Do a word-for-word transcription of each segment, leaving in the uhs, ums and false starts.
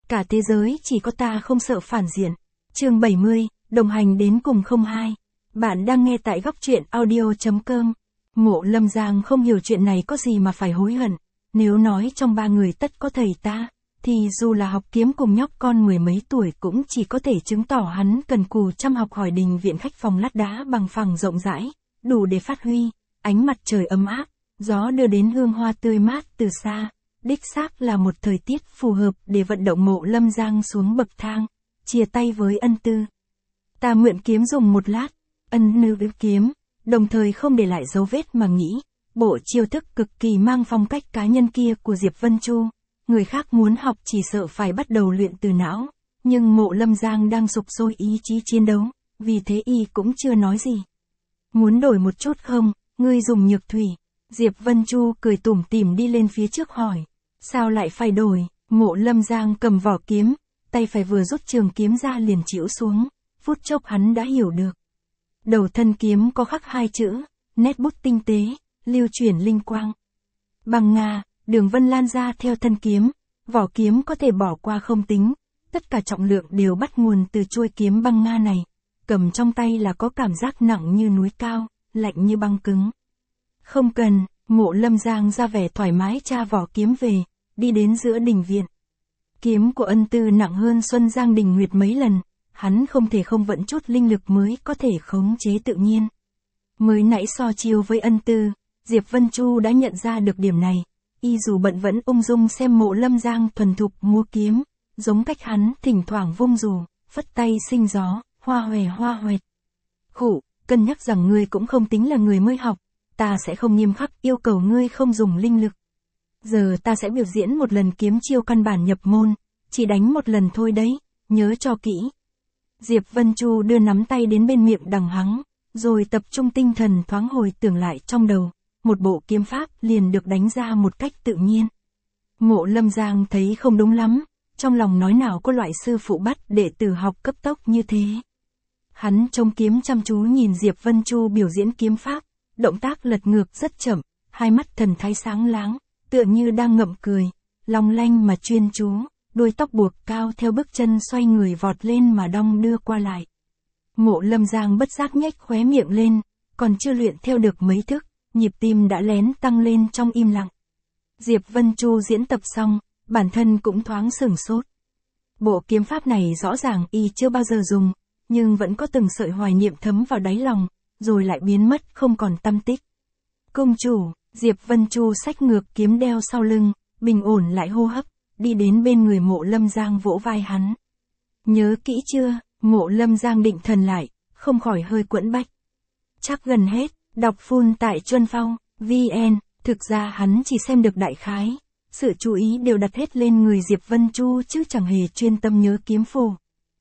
Cả thế giới chỉ có ta không sợ phản diện. Chương bảy mươi, đồng hành đến cùng không hai. Bạn đang nghe tại góc truyện audio chấm com. Mộ Lâm Giang không hiểu chuyện này có gì mà phải hối hận. Nếu nói trong ba người tất có thầy ta, thì dù là học kiếm cùng nhóc con mười mấy tuổi cũng chỉ có thể chứng tỏ hắn cần cù chăm học hỏi đình viện khách phòng lát đá bằng phẳng rộng rãi, đủ để phát huy. Ánh mặt trời ấm áp, gió đưa đến hương hoa tươi mát từ xa. Đích xác là một thời tiết phù hợp để vận động Mộ Lâm Giang xuống bậc thang, chia tay với ân tư. Ta mượn kiếm dùng một lát, ân nư với kiếm, đồng thời không để lại dấu vết mà nghĩ, bộ chiêu thức cực kỳ mang phong cách cá nhân kia của Diệp Vân Chu. Người khác muốn học chỉ sợ phải bắt đầu luyện từ não, nhưng Mộ Lâm Giang đang sục sôi ý chí chiến đấu, vì thế y cũng chưa nói gì. Muốn đổi một chút không, ngươi dùng nhược thủy. Diệp Vân Chu cười tủm tỉm đi lên phía trước hỏi. Sao lại phải đổi? Mộ Lâm Giang cầm vỏ kiếm, tay phải vừa rút trường kiếm ra liền chĩu xuống, phút chốc hắn đã hiểu được. Đầu thân kiếm có khắc hai chữ, nét bút tinh tế, lưu chuyển linh quang. Bằng Nga, đường vân lan ra theo thân kiếm, vỏ kiếm có thể bỏ qua không tính, tất cả trọng lượng đều bắt nguồn từ chuôi kiếm băng Nga này, cầm trong tay là có cảm giác nặng như núi cao, lạnh như băng cứng. Không cần, Mộ Lâm Giang ra vẻ thoải mái tra vỏ kiếm về, đi đến giữa đình viện. Kiếm của ân tư nặng hơn Xuân Giang Đình Nguyệt mấy lần, hắn không thể không vận chút linh lực mới có thể khống chế tự nhiên. Mới nãy so chiêu với ân tư, Diệp Vân Chu đã nhận ra được điểm này, y dù bận vẫn ung dung xem Mộ Lâm Giang thuần thục múa kiếm, giống cách hắn thỉnh thoảng vung dù, phất tay sinh gió, hoa hòe hoa hoẹt. Khụ, cân nhắc rằng ngươi cũng không tính là người mới học, ta sẽ không nghiêm khắc yêu cầu ngươi không dùng linh lực. Giờ ta sẽ biểu diễn một lần kiếm chiêu căn bản nhập môn, chỉ đánh một lần thôi đấy, nhớ cho kỹ. Diệp Vân Chu đưa nắm tay đến bên miệng đằng hắng, rồi tập trung tinh thần thoáng hồi tưởng lại trong đầu, một bộ kiếm pháp liền được đánh ra một cách tự nhiên. Mộ Lâm Giang thấy không đúng lắm, trong lòng nói nào có loại sư phụ bắt đệ tử học cấp tốc như thế. Hắn trông kiếm chăm chú nhìn Diệp Vân Chu biểu diễn kiếm pháp, động tác lật ngược rất chậm, hai mắt thần thái sáng láng, tựa như đang ngậm cười, long lanh mà chuyên chú, đuôi tóc buộc cao theo bước chân xoay người vọt lên mà đong đưa qua lại. Mộ Lâm Giang bất giác nhếch khóe miệng lên, còn chưa luyện theo được mấy thức, nhịp tim đã lén tăng lên trong im lặng. Diệp Vân Chu diễn tập xong, bản thân cũng thoáng sửng sốt. Bộ kiếm pháp này rõ ràng y chưa bao giờ dùng, nhưng vẫn có từng sợi hoài niệm thấm vào đáy lòng, rồi lại biến mất không còn tăm tích. Công chủ, Diệp Vân Chu xách ngược kiếm đeo sau lưng, bình ổn lại hô hấp, đi đến bên người Mộ Lâm Giang vỗ vai hắn. Nhớ kỹ chưa? Mộ Lâm Giang định thần lại, không khỏi hơi quẫn bách. Chắc gần hết, đọc full tại Chuân Phong, vn, thực ra hắn chỉ xem được đại khái, sự chú ý đều đặt hết lên người Diệp Vân Chu chứ chẳng hề chuyên tâm nhớ kiếm phù.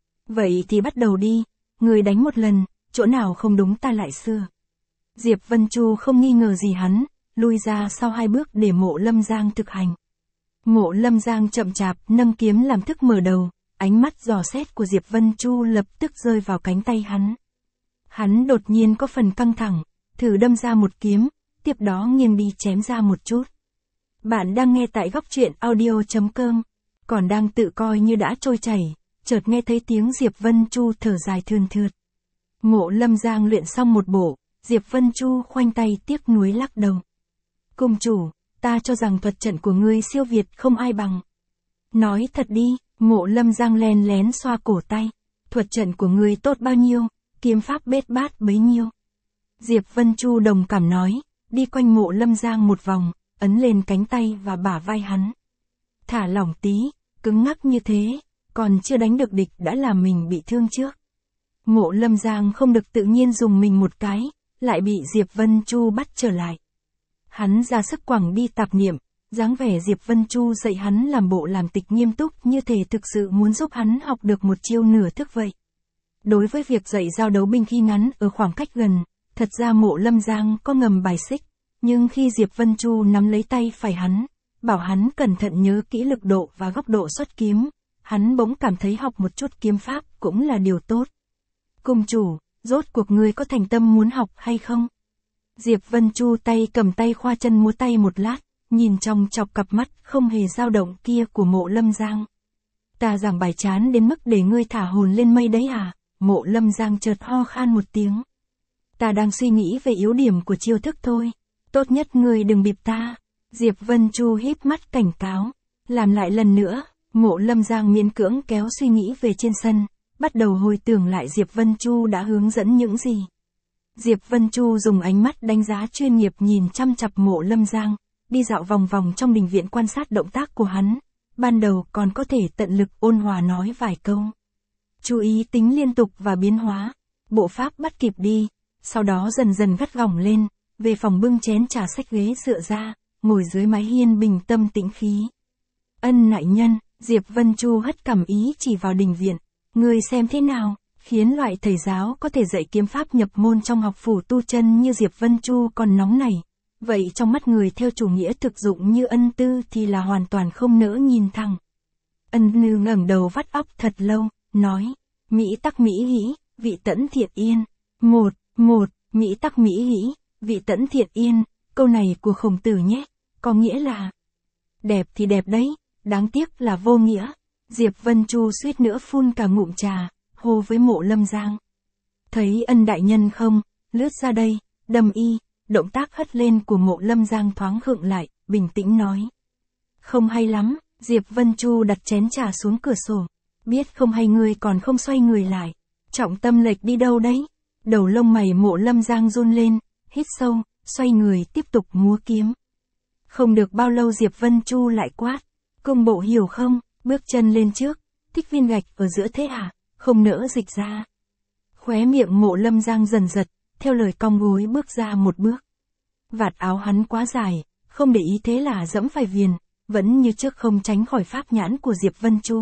Vậy thì bắt đầu đi, người đánh một lần, chỗ nào không đúng ta lại sửa. Diệp Vân Chu không nghi ngờ gì hắn, lui ra sau hai bước để Mộ Lâm Giang thực hành. Mộ Lâm Giang chậm chạp nâng kiếm làm thức mở đầu, ánh mắt dò xét của Diệp Vân Chu lập tức rơi vào cánh tay hắn. Hắn đột nhiên có phần căng thẳng, thử đâm ra một kiếm, tiếp đó nghiêng đi chém ra một chút. Bạn đang nghe tại góc truyện audio chấm com, còn đang tự coi như đã trôi chảy, chợt nghe thấy tiếng Diệp Vân Chu thở dài thườn thượt. Mộ Lâm Giang luyện xong một bộ, Diệp Vân Chu khoanh tay tiếc nuối lắc đầu. Cung chủ, ta cho rằng thuật trận của ngươi siêu việt không ai bằng. Nói thật đi, Mộ Lâm Giang len lén xoa cổ tay. Thuật trận của ngươi tốt bao nhiêu, kiếm pháp bết bát bấy nhiêu. Diệp Vân Chu đồng cảm nói, đi quanh Mộ Lâm Giang một vòng, ấn lên cánh tay và bả vai hắn. Thả lỏng tí, cứng ngắc như thế, còn chưa đánh được địch đã làm mình bị thương trước. Mộ Lâm Giang không được tự nhiên dùng mình một cái, lại bị Diệp Vân Chu bắt trở lại. Hắn ra sức quẳng đi tạp niệm, dáng vẻ Diệp Vân Chu dạy hắn làm bộ làm tịch nghiêm túc như thể thực sự muốn giúp hắn học được một chiêu nửa thức vậy. Đối với việc dạy giao đấu binh khí ngắn ở khoảng cách gần, thật ra Mộ Lâm Giang có ngầm bài xích, nhưng khi Diệp Vân Chu nắm lấy tay phải hắn, bảo hắn cẩn thận nhớ kỹ lực độ và góc độ xuất kiếm, hắn bỗng cảm thấy học một chút kiếm pháp cũng là điều tốt. Cung chủ, rốt cuộc ngươi có thành tâm muốn học hay không? Diệp Vân Chu tay cầm tay khoa chân múa tay một lát, nhìn trong chọc cặp mắt không hề dao động kia của Mộ Lâm Giang. Ta giảng bài chán đến mức để ngươi thả hồn lên mây đấy à? Mộ Lâm Giang chợt ho khan một tiếng. Ta đang suy nghĩ về yếu điểm của chiêu thức thôi. Tốt nhất ngươi đừng bịp ta. Diệp Vân Chu híp mắt cảnh cáo. Làm lại lần nữa. Mộ Lâm Giang miễn cưỡng kéo suy nghĩ về trên sân. Bắt đầu hồi tưởng lại Diệp Vân Chu đã hướng dẫn những gì. Diệp Vân Chu dùng ánh mắt đánh giá chuyên nghiệp nhìn chăm chặp Mộ Lâm Giang. Đi dạo vòng vòng trong đình viện quan sát động tác của hắn. Ban đầu còn có thể tận lực ôn hòa nói vài câu. Chú ý tính liên tục và biến hóa. Bộ pháp bắt kịp đi. Sau đó dần dần gắt gỏng lên. Về phòng bưng chén trà xách ghế dựa ra. Ngồi dưới mái hiên bình tâm tĩnh khí. Ân đại nhân, Diệp Vân Chu hất cằm ý chỉ vào đình viện. Người xem thế nào, khiến loại thầy giáo có thể dạy kiếm pháp nhập môn trong học phủ tu chân như Diệp Vân Chu còn nóng nảy. Vậy trong mắt người theo chủ nghĩa thực dụng như Ân Tư thì là hoàn toàn không nỡ nhìn thẳng. Ân Nư ngẩng đầu vắt óc thật lâu, nói, Mỹ tắc Mỹ hĩ, vị tẫn thiện yên. Một, một, Mỹ tắc Mỹ hĩ, vị tẫn thiện yên, câu này của Khổng Tử nhé, có nghĩa là đẹp thì đẹp đấy, đáng tiếc là vô nghĩa. Diệp Vân Chu suýt nữa phun cả ngụm trà, hô với Mộ Lâm Giang. Thấy Ân đại nhân không, lướt ra đây, đâm y. Động tác hất lên của Mộ Lâm Giang thoáng khựng lại, bình tĩnh nói. Không hay lắm, Diệp Vân Chu đặt chén trà xuống cửa sổ. Biết không hay ngươi còn không xoay người lại. Trọng tâm lệch đi đâu đấy? Đầu lông mày Mộ Lâm Giang run lên, hít sâu, xoay người tiếp tục múa kiếm. Không được bao lâu Diệp Vân Chu lại quát. Công bộ hiểu không? Bước chân lên trước, thích viên gạch ở giữa thế à? Không nỡ dịch ra. Khóe miệng Mộ Lâm Giang dần giật. Theo lời cong gối bước ra một bước. Vạt áo hắn quá dài, không để ý thế là dẫm phải viền, vẫn như trước không tránh khỏi pháp nhãn của Diệp Vân Chu.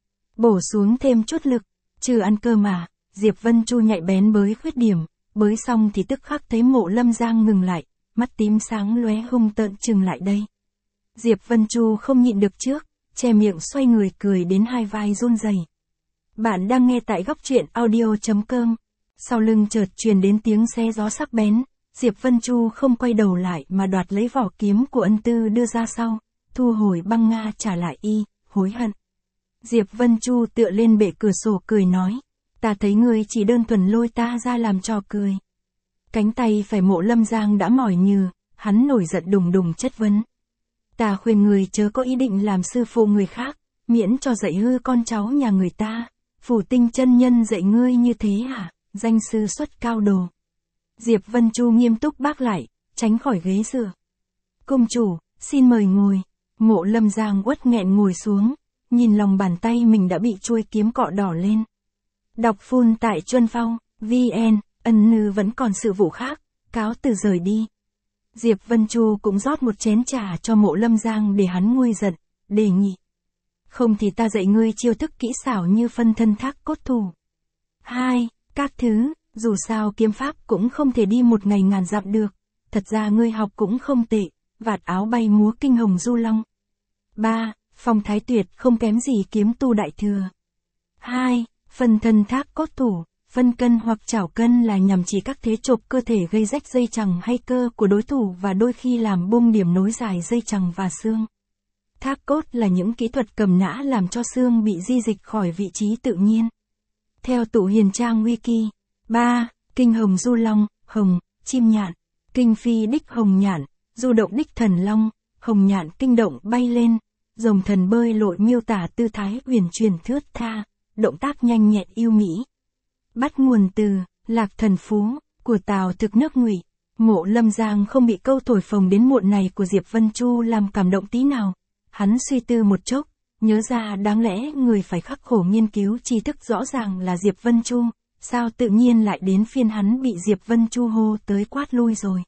Bổ xuống thêm chút lực, trừ ăn cơ mà, Diệp Vân Chu nhạy bén bới khuyết điểm, bới xong thì tức khắc thấy Mộ Lâm Giang ngừng lại, mắt tím sáng lóe hung tợn chừng lại đây. Diệp Vân Chu không nhịn được trước, che miệng xoay người cười đến hai vai run rẩy. Bạn đang nghe tại góc truyện audio chấm com. Sau lưng chợt truyền đến tiếng xe gió sắc bén, Diệp Vân Chu không quay đầu lại mà đoạt lấy vỏ kiếm của Ân Tư đưa ra sau, thu hồi băng nga trả lại y, hối hận. Diệp Vân Chu tựa lên bệ cửa sổ cười nói, ta thấy ngươi chỉ đơn thuần lôi ta ra làm trò cười. Cánh tay phải Mộ Lâm Giang đã mỏi nhừ, hắn nổi giận đùng đùng chất vấn. Ta khuyên người chớ có ý định làm sư phụ người khác, miễn cho dạy hư con cháu nhà người ta. Phủ Tinh chân nhân dạy ngươi như thế hả? Danh sư xuất cao đồ. Diệp Vân Chu nghiêm túc bác lại, tránh khỏi ghế dựa. Công chủ, xin mời ngồi. Mộ Lâm Giang uất nghẹn ngồi xuống, nhìn lòng bàn tay mình đã bị chuôi kiếm cọ đỏ lên. Đọc full tại Chuân Phong, vn, Ân Nư vẫn còn sự vụ khác, cáo từ rời đi. Diệp Vân Chu cũng rót một chén trà cho Mộ Lâm Giang để hắn nguôi giận, đề nghị. Không thì ta dạy ngươi chiêu thức kỹ xảo như phân thân thác cốt thủ. Hai, các thứ, dù sao kiếm pháp cũng không thể đi một ngày ngàn dặm được. Thật ra ngươi học cũng không tệ, vạt áo bay múa kinh hồng du long. Ba, phong thái tuyệt không kém gì kiếm tu đại thừa. Hai, phân thân thác cốt thủ, phân cân hoặc chảo cân là nhằm chỉ các thế chộp cơ thể gây rách dây chằng hay cơ của đối thủ và đôi khi làm bung điểm nối dài dây chằng và xương. Thác cốt là những kỹ thuật cầm nã làm cho xương bị di dịch khỏi vị trí tự nhiên. Theo tụ hiền trang wiki. Ba. Kinh hồng du long, hồng, chim nhạn. Kinh phi đích hồng nhạn, du động đích thần long, hồng nhạn kinh động bay lên. Rồng thần bơi lội miêu tả tư thái huyền truyền thướt tha, động tác nhanh nhẹn yêu mỹ. Bắt nguồn từ Lạc Thần Phú của Tào Thực nước Ngụy. Mộ Lâm Giang không bị câu thổi phồng đến muộn này của Diệp Vân Chu làm cảm động tí nào. Hắn suy tư một chốc, nhớ ra đáng lẽ người phải khắc khổ nghiên cứu tri thức rõ ràng là Diệp Vân Chu, sao tự nhiên lại đến phiên hắn bị Diệp Vân Chu hô tới quát lui rồi.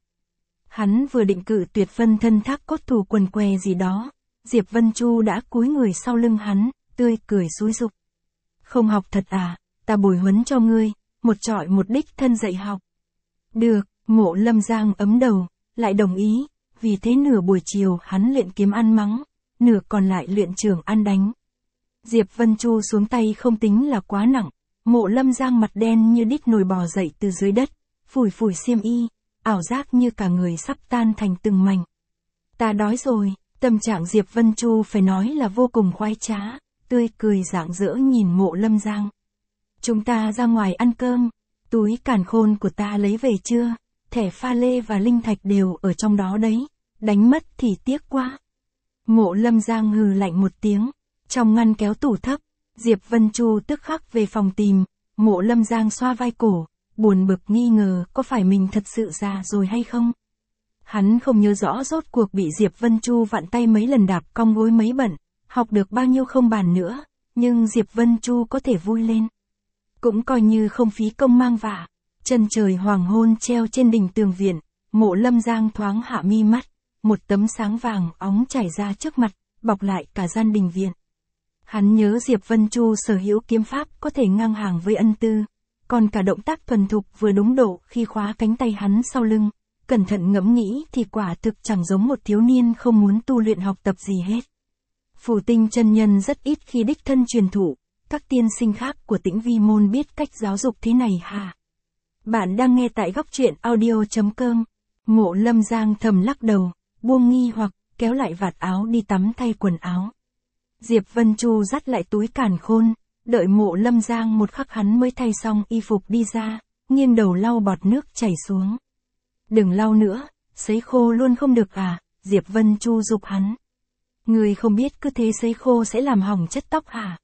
Hắn vừa định cự tuyệt phân thân thác cốt thủ quần què gì đó, Diệp Vân Chu đã cúi người sau lưng hắn, tươi cười xúi giục. Không học thật à, ta bồi huấn cho ngươi, một trọi một đích thân dạy học. Được, Mộ Lâm Giang ấm đầu, lại đồng ý, vì thế nửa buổi chiều hắn luyện kiếm ăn mắng, nửa còn lại luyện trường ăn đánh. Diệp Vân Chu xuống tay không tính là quá nặng, Mộ Lâm Giang mặt đen như đít nồi bò dậy từ dưới đất, phủi phủi xiêm y, ảo giác như cả người sắp tan thành từng mảnh. Ta đói rồi, tâm trạng Diệp Vân Chu phải nói là vô cùng khoái trá, tươi cười rạng rỡ nhìn Mộ Lâm Giang. Chúng ta ra ngoài ăn cơm, túi càn khôn của ta lấy về chưa, thẻ pha lê và linh thạch đều ở trong đó đấy, đánh mất thì tiếc quá. Mộ Lâm Giang hừ lạnh một tiếng, trong ngăn kéo tủ thấp, Diệp Vân Chu tức khắc về phòng tìm, Mộ Lâm Giang xoa vai cổ, buồn bực nghi ngờ có phải mình thật sự già rồi hay không. Hắn không nhớ rõ rốt cuộc bị Diệp Vân Chu vặn tay mấy lần đạp cong gối mấy bận, học được bao nhiêu không bàn nữa, nhưng Diệp Vân Chu có thể vui lên. Cũng coi như không phí công mang vả. Chân trời hoàng hôn treo trên đỉnh tường viện, Mộ Lâm Giang thoáng hạ mi mắt, một tấm sáng vàng óng chảy ra trước mặt, bọc lại cả gian đình viện. Hắn nhớ Diệp Vân Chu sở hữu kiếm pháp có thể ngang hàng với ân tư, còn cả động tác thuần thục vừa đúng độ khi khóa cánh tay hắn sau lưng, cẩn thận ngẫm nghĩ thì quả thực chẳng giống một thiếu niên không muốn tu luyện học tập gì hết. Phù Tinh chân nhân rất ít khi đích thân truyền thụ, các tiên sinh khác của Tĩnh Vi môn biết cách giáo dục thế này hả? Bạn đang nghe tại góc truyện audio chấm com. Mộ Lâm Giang thầm lắc đầu, buông nghi hoặc, kéo lại vạt áo đi tắm thay quần áo. Diệp Vân Chu dắt lại túi càn khôn, đợi Mộ Lâm Giang một khắc hắn mới thay xong y phục đi ra, nghiêng đầu lau bọt nước chảy xuống. Đừng lau nữa, sấy khô luôn không được à, Diệp Vân Chu giục hắn. Người không biết cứ thế sấy khô sẽ làm hỏng chất tóc hả?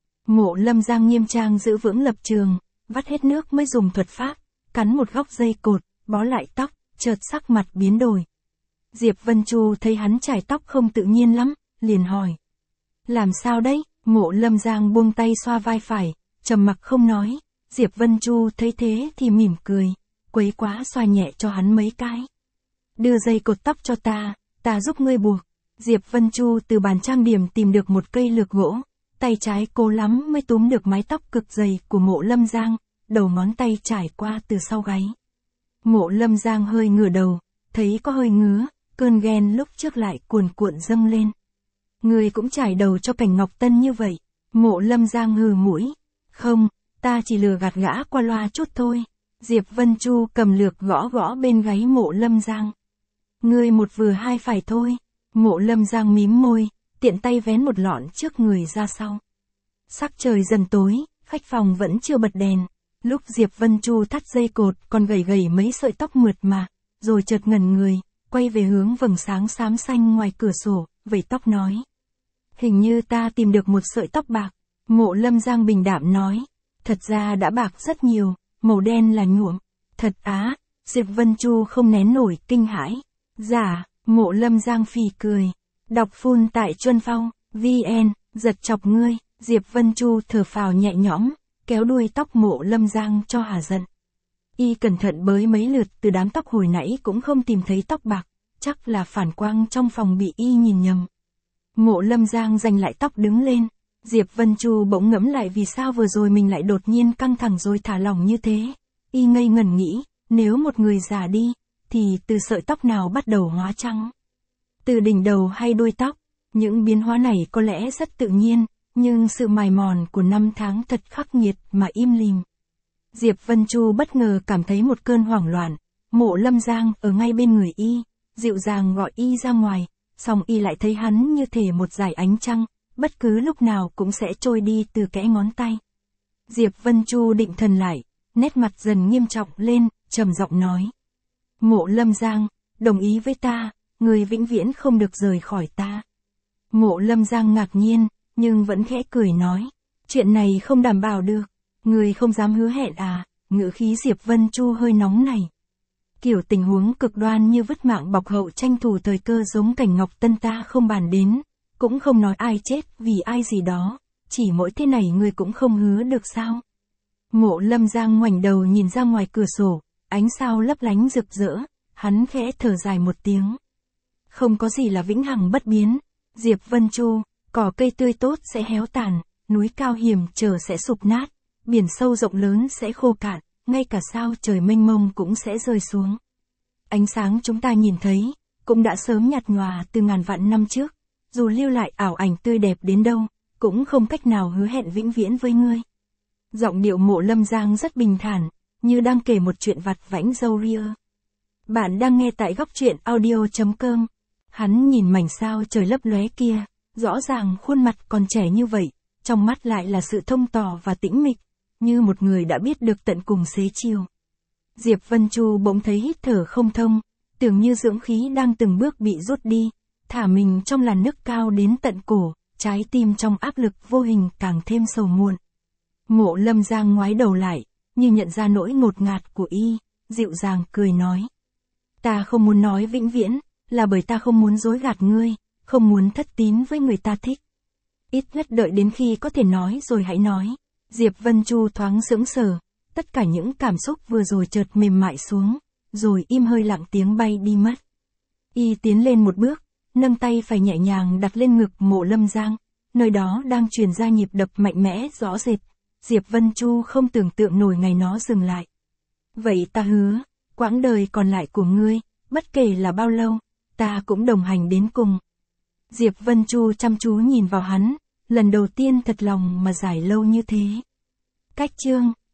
Mộ Lâm Giang nghiêm trang giữ vững lập trường, vắt hết nước mới dùng thuật pháp, cắn một góc dây cột, bó lại tóc, chợt sắc mặt biến đổi. Diệp Vân Chu thấy hắn chải tóc không tự nhiên lắm, liền hỏi. Làm sao đấy? Mộ Lâm Giang buông tay xoa vai phải, trầm mặc không nói. Diệp Vân Chu thấy thế thì mỉm cười, quấy quá xoa nhẹ cho hắn mấy cái. Đưa dây cột tóc cho ta, ta giúp ngươi buộc. Diệp Vân Chu từ bàn trang điểm tìm được một cây lược gỗ, tay trái cố lắm mới túm được mái tóc cực dày của Mộ Lâm Giang, đầu ngón tay trải qua từ sau gáy. Mộ Lâm Giang hơi ngửa đầu, thấy có hơi ngứa, cơn ghen lúc trước lại cuồn cuộn dâng lên. Người cũng trải đầu cho Cảnh Ngọc Tân như vậy. Mộ Lâm Giang hừ mũi. Không, ta chỉ lừa gạt gã qua loa chút thôi. Diệp Vân Chu cầm lược gõ gõ bên gáy Mộ Lâm Giang. Ngươi một vừa hai phải thôi. Mộ Lâm Giang mím môi, tiện tay vén một lọn trước người ra sau. Sắc trời dần tối, khách phòng vẫn chưa bật đèn. Lúc Diệp Vân Chu thắt dây cột còn gầy gầy mấy sợi tóc mượt mà, rồi chợt ngẩn người, quay về hướng vầng sáng xám xanh ngoài cửa sổ, vẩy tóc nói. Hình như ta tìm được một sợi tóc bạc. Mộ Lâm Giang bình đạm nói. Thật ra đã bạc rất nhiều, màu đen là nhuộm. Thật á, Diệp Vân Chu không nén nổi kinh hãi. Dạ, Mộ Lâm Giang phì cười. Đọc phun tại Chuân Phong, vn, giật chọc ngươi. Diệp Vân Chu thở phào nhẹ nhõm, kéo đuôi tóc Mộ Lâm Giang cho hả giận. Y cẩn thận bới mấy lượt từ đám tóc hồi nãy cũng không tìm thấy tóc bạc, chắc là phản quang trong phòng bị y nhìn nhầm. Mộ Lâm Giang giành lại tóc đứng lên, Diệp Vân Chu bỗng ngẫm lại vì sao vừa rồi mình lại đột nhiên căng thẳng rồi thả lỏng như thế. Y ngây ngẩn nghĩ, nếu một người già đi, thì từ sợi tóc nào bắt đầu hóa trắng? Từ đỉnh đầu hay đuôi tóc? Những biến hóa này có lẽ rất tự nhiên, nhưng sự mài mòn của năm tháng thật khắc nghiệt mà im lìm. Diệp Vân Chu bất ngờ cảm thấy một cơn hoảng loạn, Mộ Lâm Giang ở ngay bên người y, dịu dàng gọi y ra ngoài, song y lại thấy hắn như thể một dải ánh trăng, bất cứ lúc nào cũng sẽ trôi đi từ kẽ ngón tay. Diệp Vân Chu định thần lại, nét mặt dần nghiêm trọng lên, trầm giọng nói. Mộ Lâm Giang, đồng ý với ta, người vĩnh viễn không được rời khỏi ta. Mộ Lâm Giang ngạc nhiên, nhưng vẫn khẽ cười nói. Chuyện này không đảm bảo được, người không dám hứa hẹn à, ngữ khí Diệp Vân Chu hơi nóng này. Kiểu tình huống cực đoan như vứt mạng bọc hậu tranh thủ thời cơ giống Cảnh Ngọc Tân ta không bàn đến, cũng không nói ai chết vì ai gì đó, chỉ mỗi thế này người cũng không hứa được sao. Mộ Lâm Giang ngoảnh đầu nhìn ra ngoài cửa sổ, ánh sao lấp lánh rực rỡ, hắn khẽ thở dài một tiếng. Không có gì là vĩnh hằng bất biến, Diệp Vân Chu, cỏ cây tươi tốt sẽ héo tàn, núi cao hiểm trở sẽ sụp nát, biển sâu rộng lớn sẽ khô cạn, ngay cả sao trời mênh mông cũng sẽ rơi xuống. Ánh sáng chúng ta nhìn thấy, cũng đã sớm nhạt nhòa từ ngàn vạn năm trước, dù lưu lại ảo ảnh tươi đẹp đến đâu, cũng không cách nào hứa hẹn vĩnh viễn với ngươi. Giọng điệu Mộ Lâm Giang rất bình thản, như đang kể một chuyện vặt vãnh râu ria. Bạn đang nghe tại góc truyện audio chấm com. Hắn nhìn mảnh sao trời lấp lóe kia, rõ ràng khuôn mặt còn trẻ như vậy, trong mắt lại là sự thông tỏ và tĩnh mịch, như một người đã biết được tận cùng xế chiều. Diệp Vân Chu bỗng thấy hít thở không thông, tưởng như dưỡng khí đang từng bước bị rút đi, thả mình trong làn nước cao đến tận cổ, trái tim trong áp lực vô hình càng thêm sầu muộn. Mộ Lâm Giang ngoái đầu lại, như nhận ra nỗi ngột ngạt của y, dịu dàng cười nói. Ta không muốn nói vĩnh viễn, là bởi ta không muốn dối gạt ngươi, không muốn thất tín với người ta thích. Ít nhất đợi đến khi có thể nói rồi hãy nói. Diệp Vân Chu thoáng sững sờ, tất cả những cảm xúc vừa rồi chợt mềm mại xuống, rồi im hơi lặng tiếng bay đi mất. Y tiến lên một bước, nâng tay phải nhẹ nhàng đặt lên ngực Mộ Lâm Giang, nơi đó đang truyền ra nhịp đập mạnh mẽ rõ rệt. Diệp Vân Chu không tưởng tượng nổi ngày nó dừng lại. Vậy ta hứa, quãng đời còn lại của ngươi, bất kể là bao lâu, ta cũng đồng hành đến cùng. Diệp Vân Chu chăm chú nhìn vào hắn, lần đầu tiên thật lòng mà giải lâu như thế. Cách chương